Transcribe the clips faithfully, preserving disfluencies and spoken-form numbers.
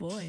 boy.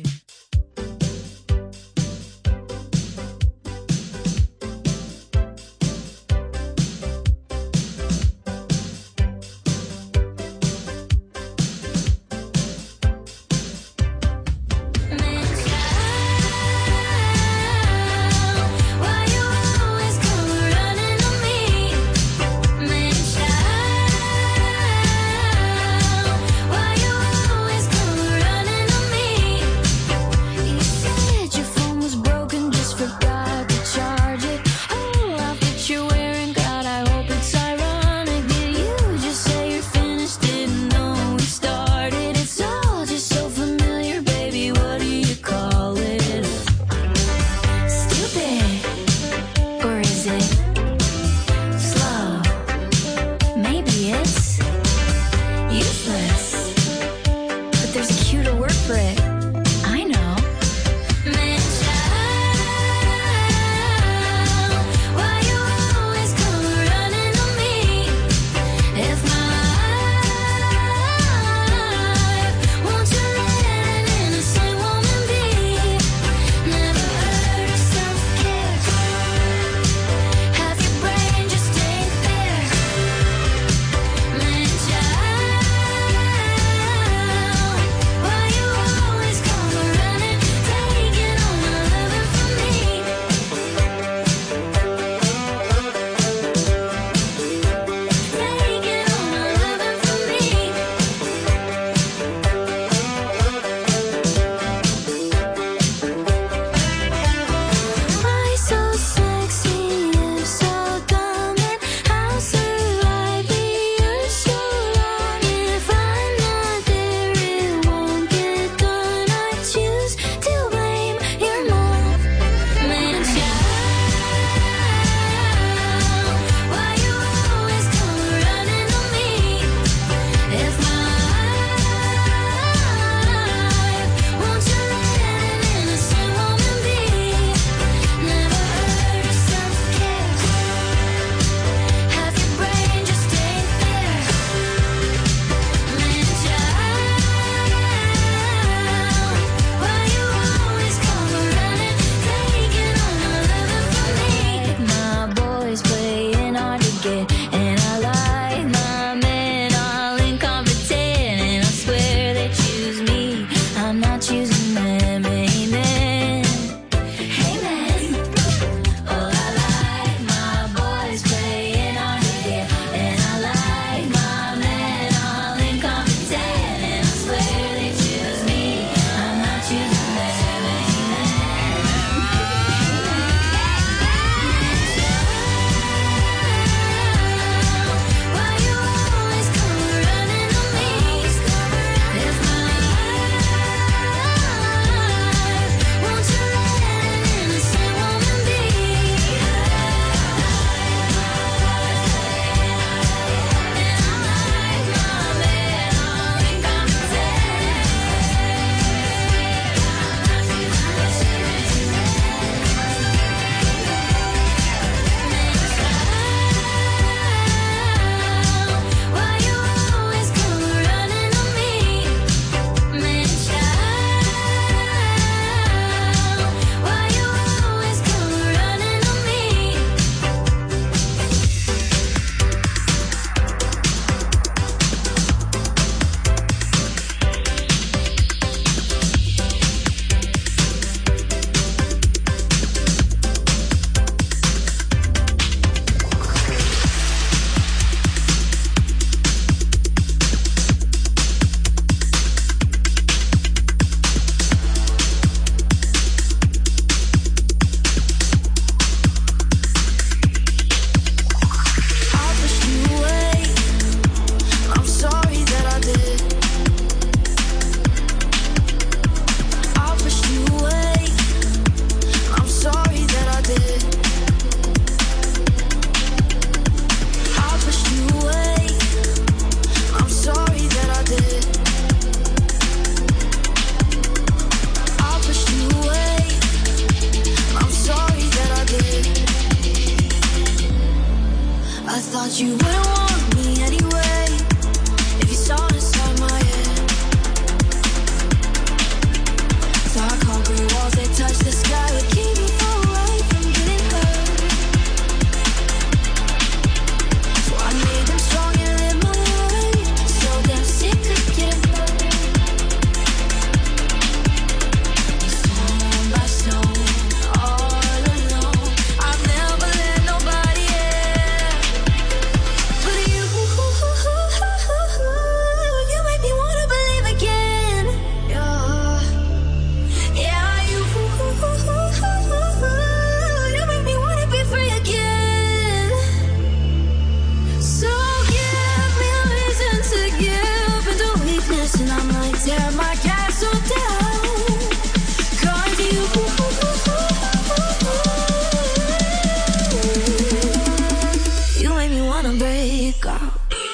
out.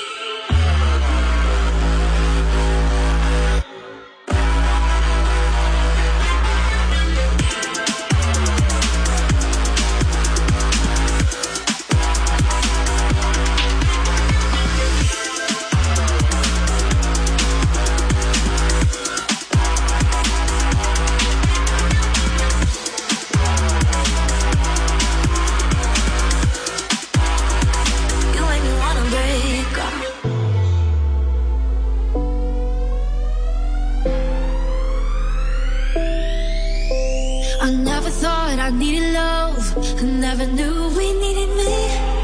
I never thought I needed love. I never knew we needed me.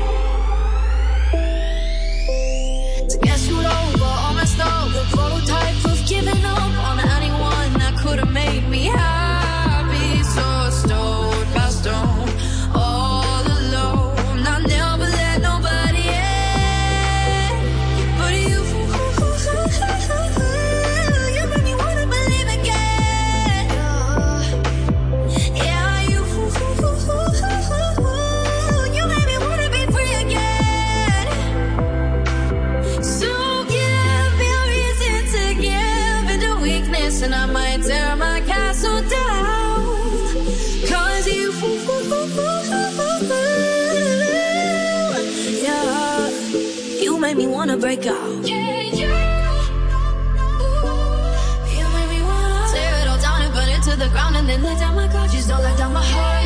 To get screwed over, all messed up, the prototype of giving up on anyone that could have made me happy. So stone by stone, all alone. I never let nobody in but you. You made me wanna believe again. Yeah, you. You made me wanna be free again. So give me a reason to give into weakness, and I might tear my castle down. Cause you, yeah, you made me wanna break out. Yeah, you. You made me wanna tear it all down and burn it to the ground, and then let down my guard. Just don't let down my heart.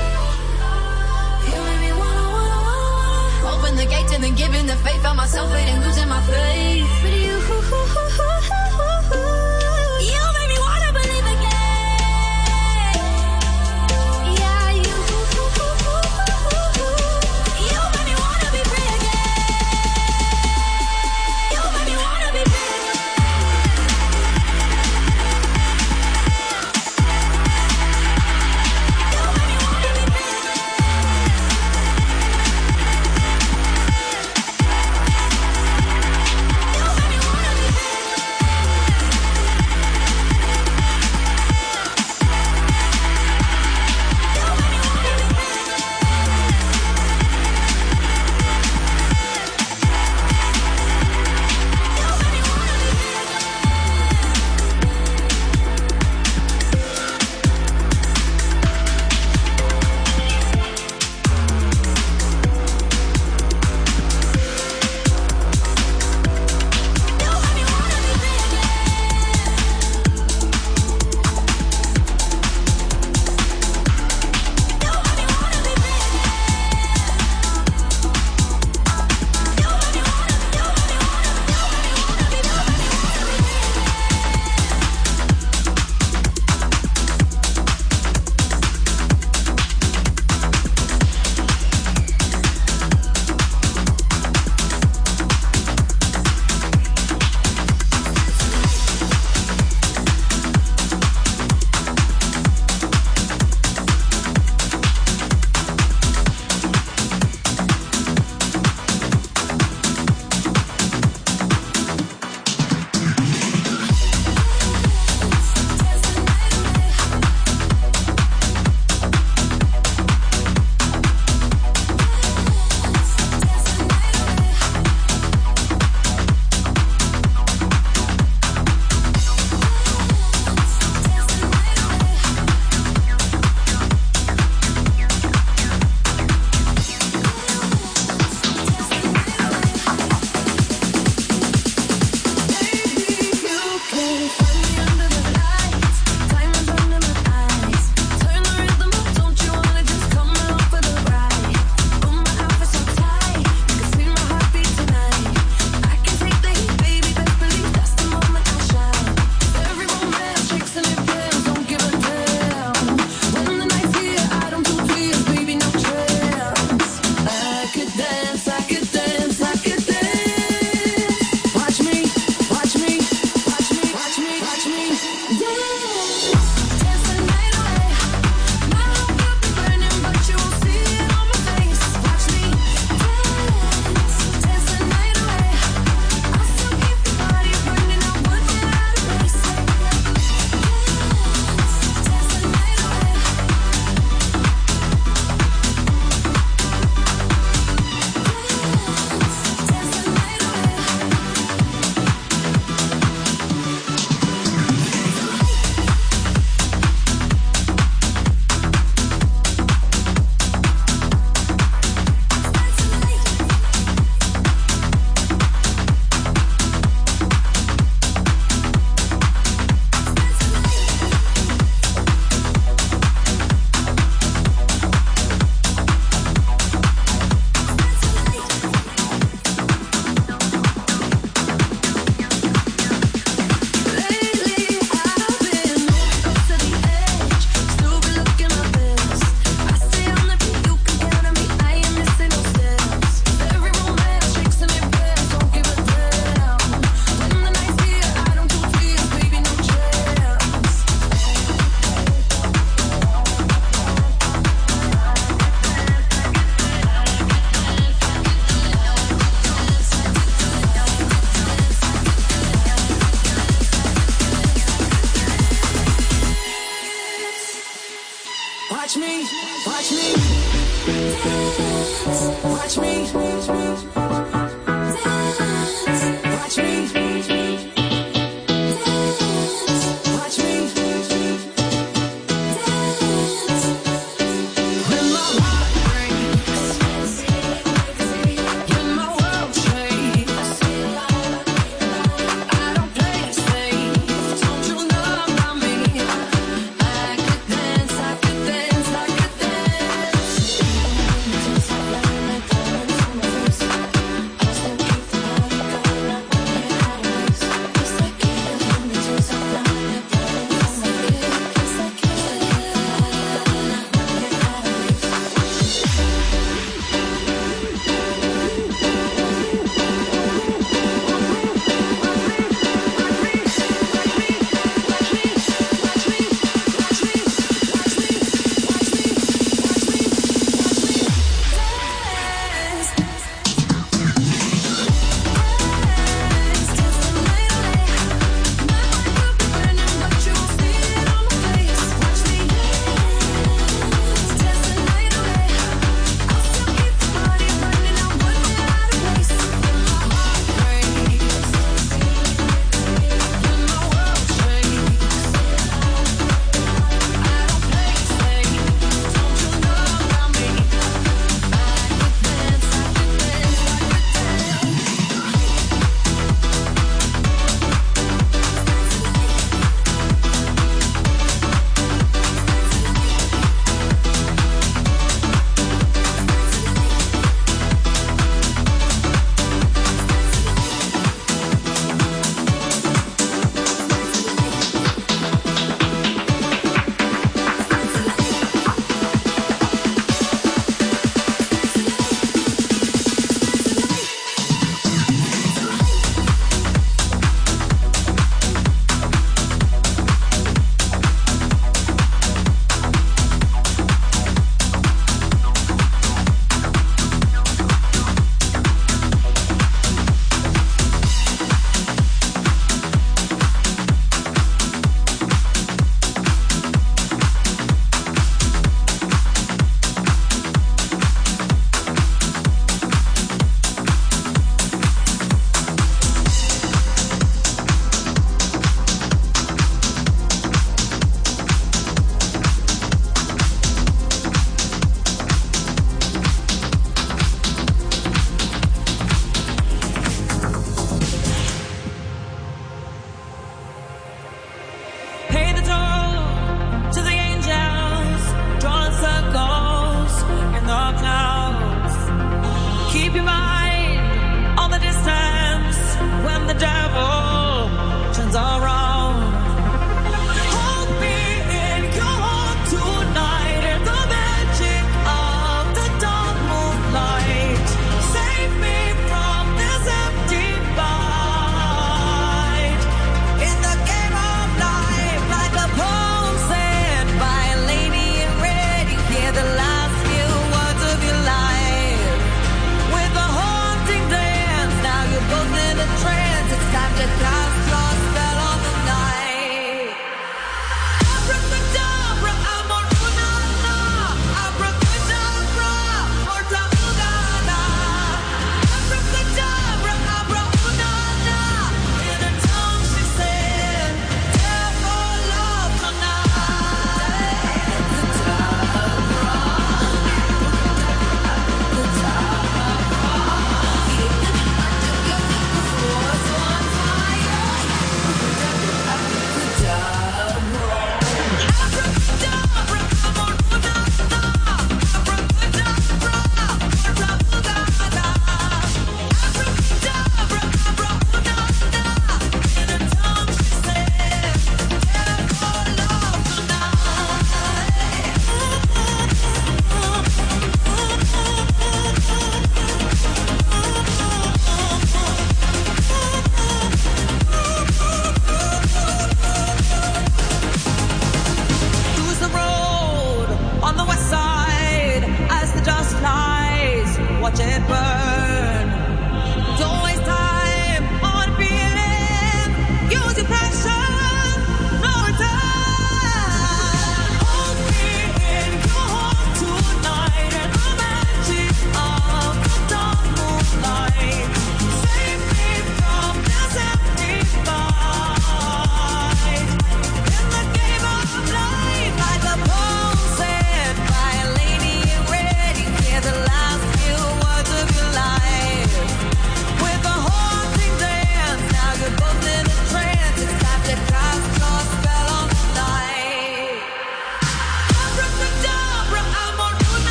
You made me wanna, wanna, wanna open the gate and then giving the faith. Found myself waiting, losing my faith. But you, you made me wanna believe again. Yeah, you, you made me wanna be free again. You made me wanna be free again. You made me wanna be free again. Dance, I could dance.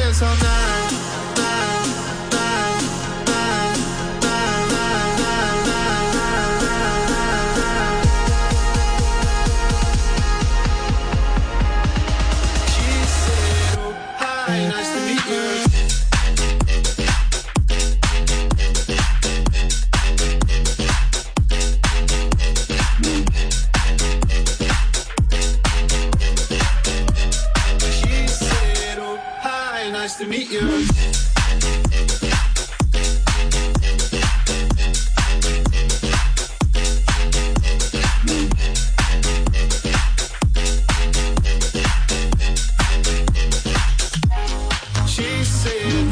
dance all night. She said, oh, hi, nice to meet you. Nice to meet you. She said,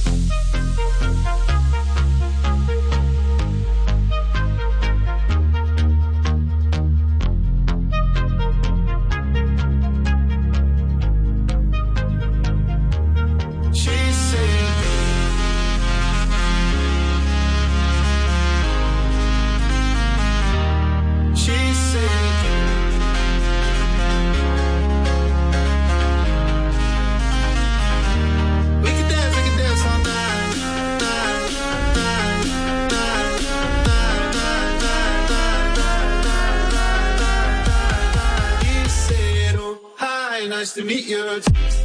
nice to meet you.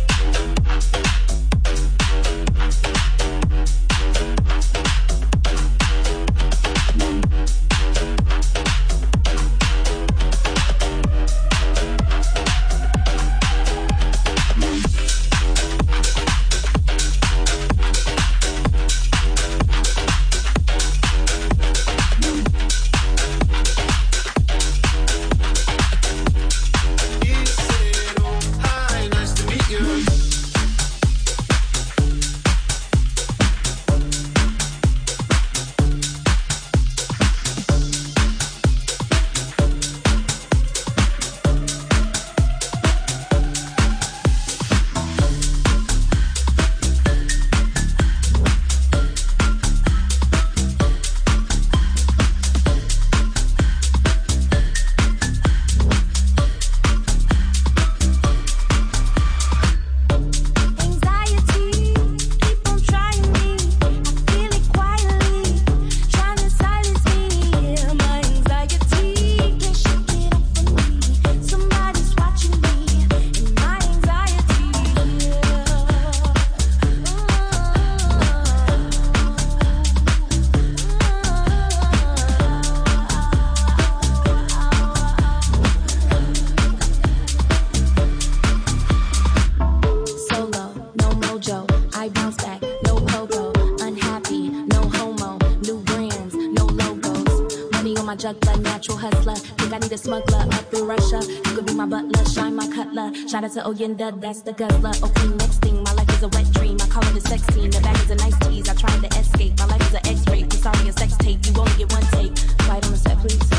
Shout out to Oyenda, that's the guzzler. Okay, next thing, my life is a wet dream. I call it a sex scene. The bag is a nice tease. I tried to escape. My life is an X-ray. I'm sorry, a sex tape. You only get one take. Quiet on the set, please.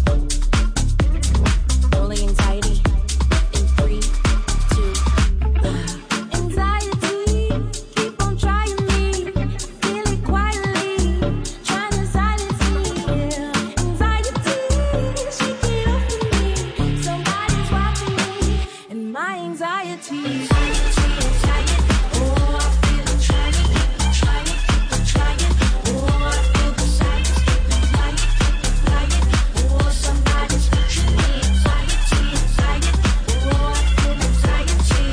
Rolling anxiety. In three, two, one. Anxiety, keep on trying me. Feel it quietly, trying to silence me. Anxiety, shake it off of me. Somebody's watching me. And my anxiety, anxiety, anxiety, oh, I feel it trying, keep on trying, keep on trying, oh, I feel the silence, keep on flying, keep on flying, oh, somebody's watching me, anxiety, anxiety, oh, I feel anxiety.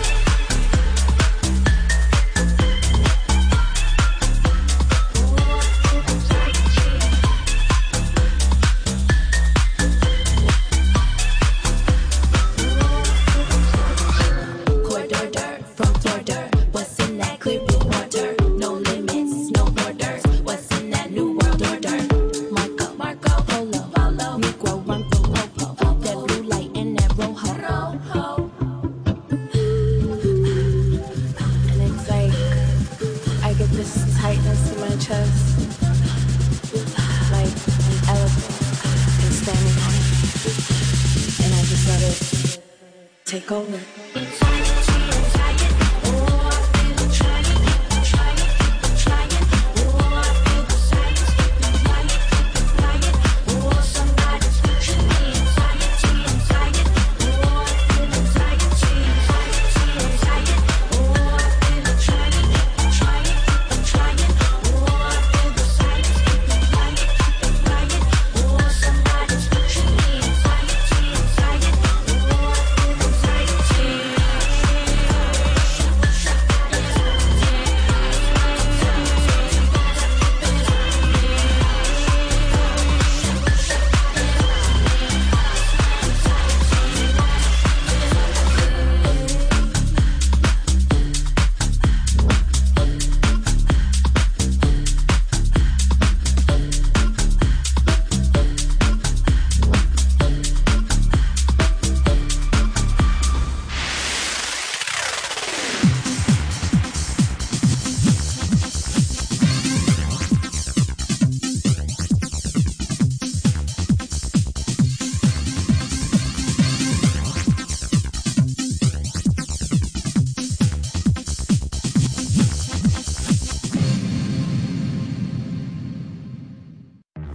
Corridor from Florida, what's in that clear blue water? No limits, no borders. What's in that new world order? Marco, Marco, Polo, Polo, Negro, run for Popo. That blue light and that rojo. rojo. And it's like I get this tightness in my chest, like an elephant is standing on it, and I just let it take over. Try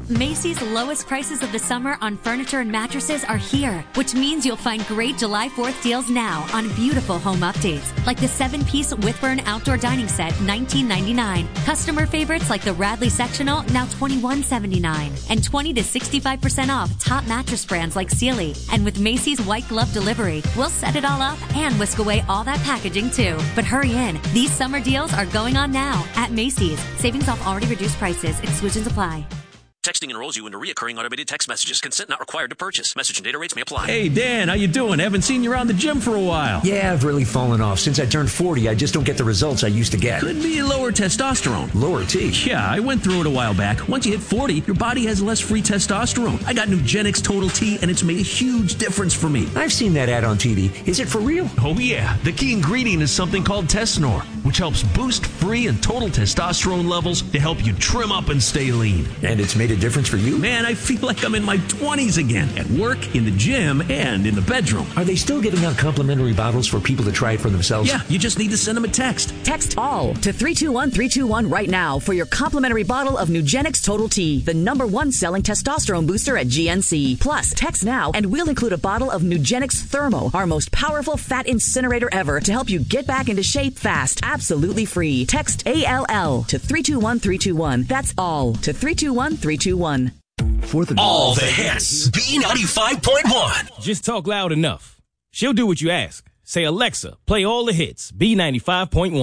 Macy's lowest prices of the summer on furniture and mattresses are here, which means you'll find great July fourth deals now on beautiful home updates, like the seven-piece Whitburn outdoor dining set, nineteen ninety-nine. Customer favorites like the Radley sectional, now twenty-one seventy-nine, and twenty to sixty-five percent off top mattress brands like Sealy. And with Macy's white glove delivery, we'll set it all up and whisk away all that packaging too. But hurry in, these summer deals are going on now at Macy's. Savings off already reduced prices. Exclusions apply. Texting enrolls you into recurring automated text messages. Consent not required to purchase. Message and data rates may apply. Hey, Dan, how you doing? Haven't seen you around the gym for a while. Yeah, I've really fallen off. Since I turned forty, I just don't get the results I used to get. Could be lower testosterone. Lower T? Yeah, I went through it a while back. Once you hit forty, your body has less free testosterone. I got Nugenix Total T, and it's made a huge difference for me. I've seen that ad on T V. Is it for real? Oh, yeah. The key ingredient is something called Tesnor, which helps boost free and total testosterone levels to help you trim up and stay lean. And it's made a difference for you? Man, I feel like I'm in my twenties again, at work, in the gym, and in the bedroom. Are they still giving out complimentary bottles for people to try it for themselves? Yeah, you just need to send them a text. Text ALL to three two one three two one right now for your complimentary bottle of Nugenix Total T, the number one selling testosterone booster at G N C. Plus, text now and we'll include a bottle of Nugenix Thermo, our most powerful fat incinerator ever, to help you get back into shape fast, absolutely free. Text A L L to three two one three two one. That's ALL to three two one three two one. For the All the hits. B ninety-five point one. Just talk loud enough. She'll do what you ask. Say, Alexa, play all the hits. B ninety-five point one.